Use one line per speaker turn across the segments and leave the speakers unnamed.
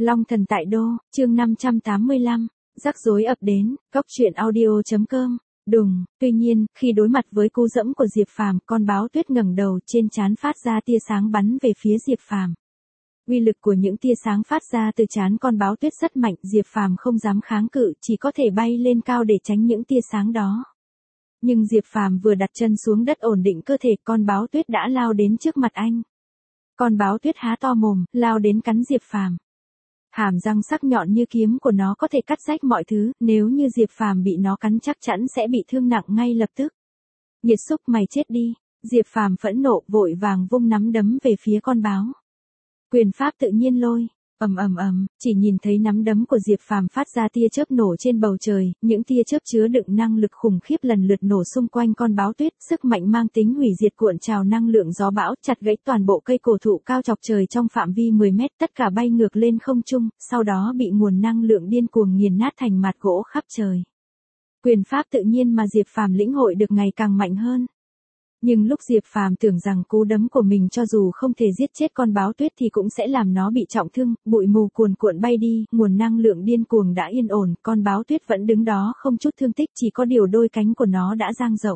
Long thần tại đô, chương 585, rắc rối ập đến, góc truyện audio.com. Đùng, tuy nhiên, khi đối mặt với cú dẫm của Diệp Phàm, con báo tuyết ngẩng đầu trên trán phát ra tia sáng bắn về phía Diệp Phàm. Uy lực của những tia sáng phát ra từ trán con báo tuyết rất mạnh, Diệp Phàm không dám kháng cự, chỉ có thể bay lên cao để tránh những tia sáng đó. Nhưng Diệp Phàm vừa đặt chân xuống đất ổn định cơ thể, con báo tuyết đã lao đến trước mặt anh. Con báo tuyết há to mồm, lao đến cắn Diệp Phàm. Hàm răng sắc nhọn như kiếm của nó có thể cắt rách mọi thứ, nếu như Diệp Phàm bị nó cắn chắc chắn sẽ bị thương nặng ngay lập tức. Nghiệt xúc, mày chết đi. Diệp Phàm phẫn nộ, vội vàng vung nắm đấm về phía con báo. Quyền pháp tự nhiên lôi, chỉ nhìn thấy nắm đấm của Diệp Phàm phát ra tia chớp nổ trên bầu trời, những tia chớp chứa đựng năng lực khủng khiếp lần lượt nổ xung quanh con báo tuyết, sức mạnh mang tính hủy diệt cuộn trào năng lượng gió bão, chặt gãy toàn bộ cây cổ thụ cao chọc trời trong phạm vi 10 mét, tất cả bay ngược lên không trung, sau đó bị nguồn năng lượng điên cuồng nghiền nát thành mạt gỗ khắp trời. Quyền pháp tự nhiên mà Diệp Phàm lĩnh hội được ngày càng mạnh hơn. Nhưng lúc Diệp Phàm tưởng rằng cú đấm của mình cho dù không thể giết chết con báo tuyết thì cũng sẽ làm nó bị trọng thương, bụi mù cuồn cuộn bay đi, nguồn năng lượng điên cuồng đã yên ổn, con báo tuyết vẫn đứng đó không chút thương tích, chỉ có điều đôi cánh của nó đã dang rộng.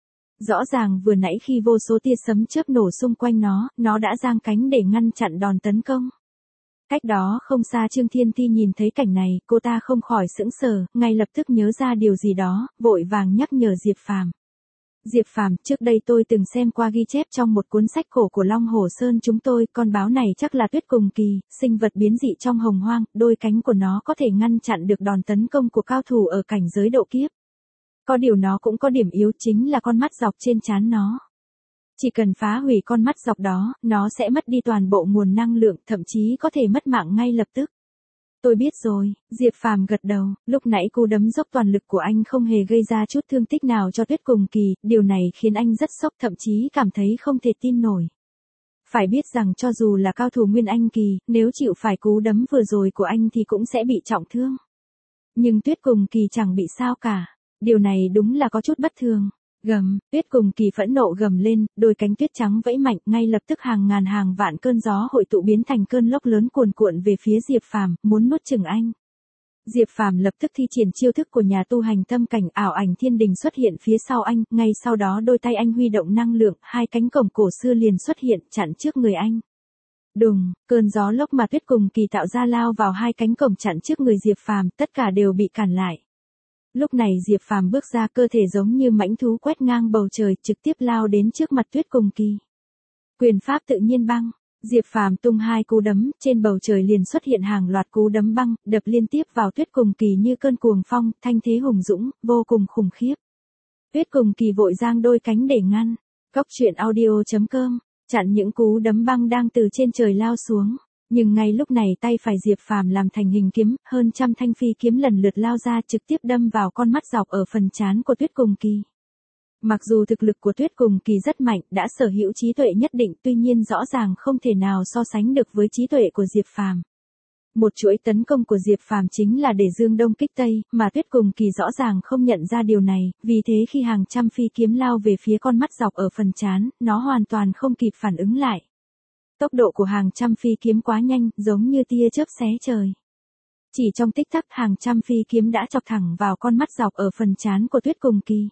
Rõ ràng vừa nãy khi vô số tia sấm chớp nổ xung quanh nó đã giang cánh để ngăn chặn đòn tấn công. Cách đó không xa Trương Thiên Ti nhìn thấy cảnh này, cô ta không khỏi sững sờ, ngay lập tức nhớ ra điều gì đó, vội vàng nhắc nhở Diệp Phàm. Diệp Phàm, trước đây tôi từng xem qua ghi chép trong một cuốn sách cổ của Long Hồ Sơn chúng tôi, con báo này chắc là tuyết cùng kỳ, sinh vật biến dị trong hồng hoang, đôi cánh của nó có thể ngăn chặn được đòn tấn công của cao thủ ở cảnh giới độ kiếp. Có điều nó cũng có điểm yếu, chính là con mắt dọc trên trán nó. Chỉ cần phá hủy con mắt dọc đó, nó sẽ mất đi toàn bộ nguồn năng lượng, thậm chí có thể mất mạng ngay lập tức. Tôi biết rồi, Diệp Phàm gật đầu, lúc nãy cú đấm dốc toàn lực của anh không hề gây ra chút thương tích nào cho tuyết cùng kỳ, điều này khiến anh rất sốc, thậm chí cảm thấy không thể tin nổi. Phải biết rằng cho dù là cao thủ Nguyên Anh kỳ, nếu chịu phải cú đấm vừa rồi của anh thì cũng sẽ bị trọng thương. Nhưng tuyết cùng kỳ chẳng bị sao cả, điều này đúng là có chút bất thường. Gầm, tuyết cùng kỳ phẫn nộ gầm lên, đôi cánh tuyết trắng vẫy mạnh, ngay lập tức hàng ngàn hàng vạn cơn gió hội tụ biến thành cơn lốc lớn cuồn cuộn về phía Diệp Phàm, muốn nuốt chửng anh. Diệp Phàm lập tức thi triển chiêu thức của nhà tu hành tâm cảnh, ảo ảnh thiên đình xuất hiện phía sau anh, ngay sau đó đôi tay anh huy động năng lượng, hai cánh cổng cổ xưa liền xuất hiện chặn trước người anh. Đùng, cơn gió lốc mà tuyết cùng kỳ tạo ra lao vào hai cánh cổng chặn trước người Diệp Phàm, tất cả đều bị cản lại. Lúc này Diệp Phàm bước ra, cơ thể giống như mãnh thú quét ngang bầu trời, trực tiếp lao đến trước mặt tuyết cùng kỳ. Quyền pháp tự nhiên băng, Diệp Phàm tung hai cú đấm, trên bầu trời liền xuất hiện hàng loạt cú đấm băng, đập liên tiếp vào tuyết cùng kỳ như cơn cuồng phong, thanh thế hùng dũng, vô cùng khủng khiếp. Tuyết cùng kỳ vội giang đôi cánh để ngăn. Góc truyện audio.com, chặn những cú đấm băng đang từ trên trời lao xuống. Nhưng ngay lúc này tay phải Diệp Phàm làm thành hình kiếm, hơn trăm thanh phi kiếm lần lượt lao ra trực tiếp đâm vào con mắt dọc ở phần trán của tuyết cùng kỳ. Mặc dù thực lực của tuyết cùng kỳ rất mạnh, đã sở hữu trí tuệ nhất định, tuy nhiên rõ ràng không thể nào so sánh được với trí tuệ của Diệp Phàm. Một chuỗi tấn công của Diệp Phàm chính là để dương đông kích tây, mà tuyết cùng kỳ rõ ràng không nhận ra điều này, vì thế khi hàng trăm phi kiếm lao về phía con mắt dọc ở phần trán, nó hoàn toàn không kịp phản ứng lại. Tốc độ của hàng trăm phi kiếm quá nhanh, giống như tia chớp xé trời. Chỉ trong tích tắc hàng trăm phi kiếm đã chọc thẳng vào con mắt dọc ở phần trán của tuyết cùng kỳ.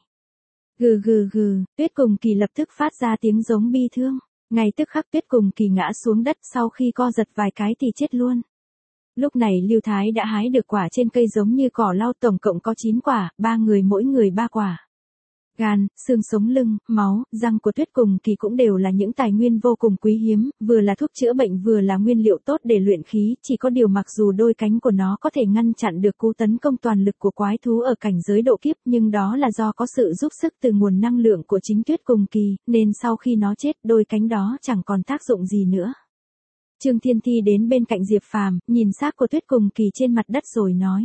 Gừ gừ gừ, tuyết cùng kỳ lập tức phát ra tiếng giống bi thương. Ngay tức khắc tuyết cùng kỳ ngã xuống đất, sau khi co giật vài cái thì chết luôn. Lúc này Lưu Thái đã hái được quả trên cây giống như cỏ lau, tổng cộng có 9 quả, 3 người mỗi người 3 quả. Gan, xương sống lưng, máu, răng của tuyết cùng kỳ cũng đều là những tài nguyên vô cùng quý hiếm, vừa là thuốc chữa bệnh vừa là nguyên liệu tốt để luyện khí, chỉ có điều mặc dù đôi cánh của nó có thể ngăn chặn được cú tấn công toàn lực của quái thú ở cảnh giới độ kiếp, nhưng đó là do có sự giúp sức từ nguồn năng lượng của chính tuyết cùng kỳ, nên sau khi nó chết, đôi cánh đó chẳng còn tác dụng gì nữa. Trương Thiên Ti đến bên cạnh Diệp Phàm, nhìn xác của tuyết cùng kỳ trên mặt đất rồi nói.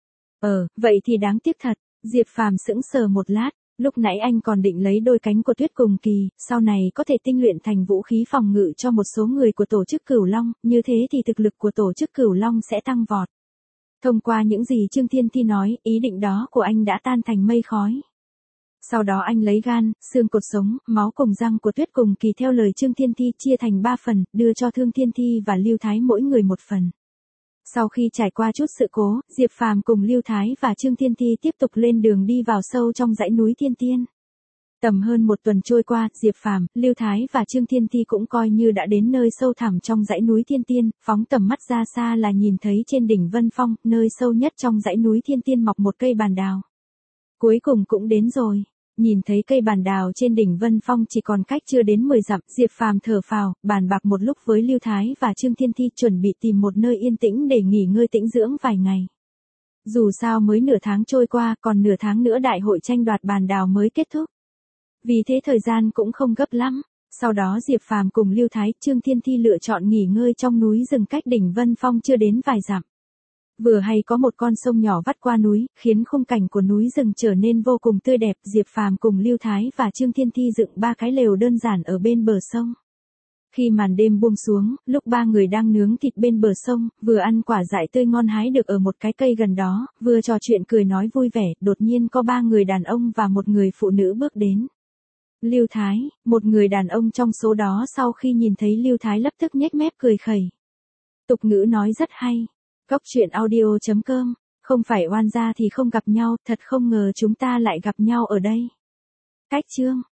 Vậy thì đáng tiếc thật. Diệp Phàm sững sờ một lát. Lúc nãy anh còn định lấy đôi cánh của tuyết cùng kỳ, sau này có thể tinh luyện thành vũ khí phòng ngự cho một số người của tổ chức Cửu Long, như thế thì thực lực của tổ chức Cửu Long sẽ tăng vọt. Thông qua những gì Trương Thiên Ti nói, ý định đó của anh đã tan thành mây khói. Sau đó anh lấy gan, xương cột sống, máu cùng răng của tuyết cùng kỳ theo lời Trương Thiên Ti chia thành 3 phần, đưa cho Thương Thiên Ti và Lưu Thái mỗi người một phần. Sau khi trải qua chút sự cố, Diệp Phàm cùng Lưu Thái và Trương Thiên Thi tiếp tục lên đường đi vào sâu trong dãy núi Thiên Tiên. Tầm hơn một tuần trôi qua, Diệp Phàm, Lưu Thái và Trương Thiên Thi cũng coi như đã đến nơi sâu thẳm trong dãy núi Thiên Tiên, phóng tầm mắt ra xa là nhìn thấy trên đỉnh Vân Phong, nơi sâu nhất trong dãy núi Thiên Tiên mọc một cây bàn đào. Cuối cùng cũng đến rồi. Nhìn thấy cây bàn đào trên đỉnh Vân Phong chỉ còn cách chưa đến 10 dặm, Diệp Phàm thở phào, bàn bạc một lúc với Lưu Thái và Trương Thiên Thi chuẩn bị tìm một nơi yên tĩnh để nghỉ ngơi tĩnh dưỡng vài ngày. Dù sao mới nửa tháng trôi qua, còn nửa tháng nữa đại hội tranh đoạt bàn đào mới kết thúc. Vì thế thời gian cũng không gấp lắm. Sau đó Diệp Phàm cùng Lưu Thái, Trương Thiên Thi lựa chọn nghỉ ngơi trong núi rừng cách đỉnh Vân Phong chưa đến vài dặm. Vừa hay có một con sông nhỏ vắt qua núi, khiến khung cảnh của núi rừng trở nên vô cùng tươi đẹp. Diệp Phàm cùng Lưu Thái và Trương Thiên Thi dựng 3 cái lều đơn giản ở bên bờ sông. Khi màn đêm buông xuống, lúc ba người đang nướng thịt bên bờ sông, vừa ăn quả dại tươi ngon hái được ở một cái cây gần đó, vừa trò chuyện cười nói vui vẻ, đột nhiên có 3 người đàn ông và một người phụ nữ bước đến. Lưu Thái, một người đàn ông trong số đó sau khi nhìn thấy Lưu Thái lập tức nhếch mép cười khẩy. Tục ngữ nói rất hay. Cóc truyện audio.com, không phải oan gia thì không gặp nhau, thật không ngờ chúng ta lại gặp nhau ở đây. Cách chương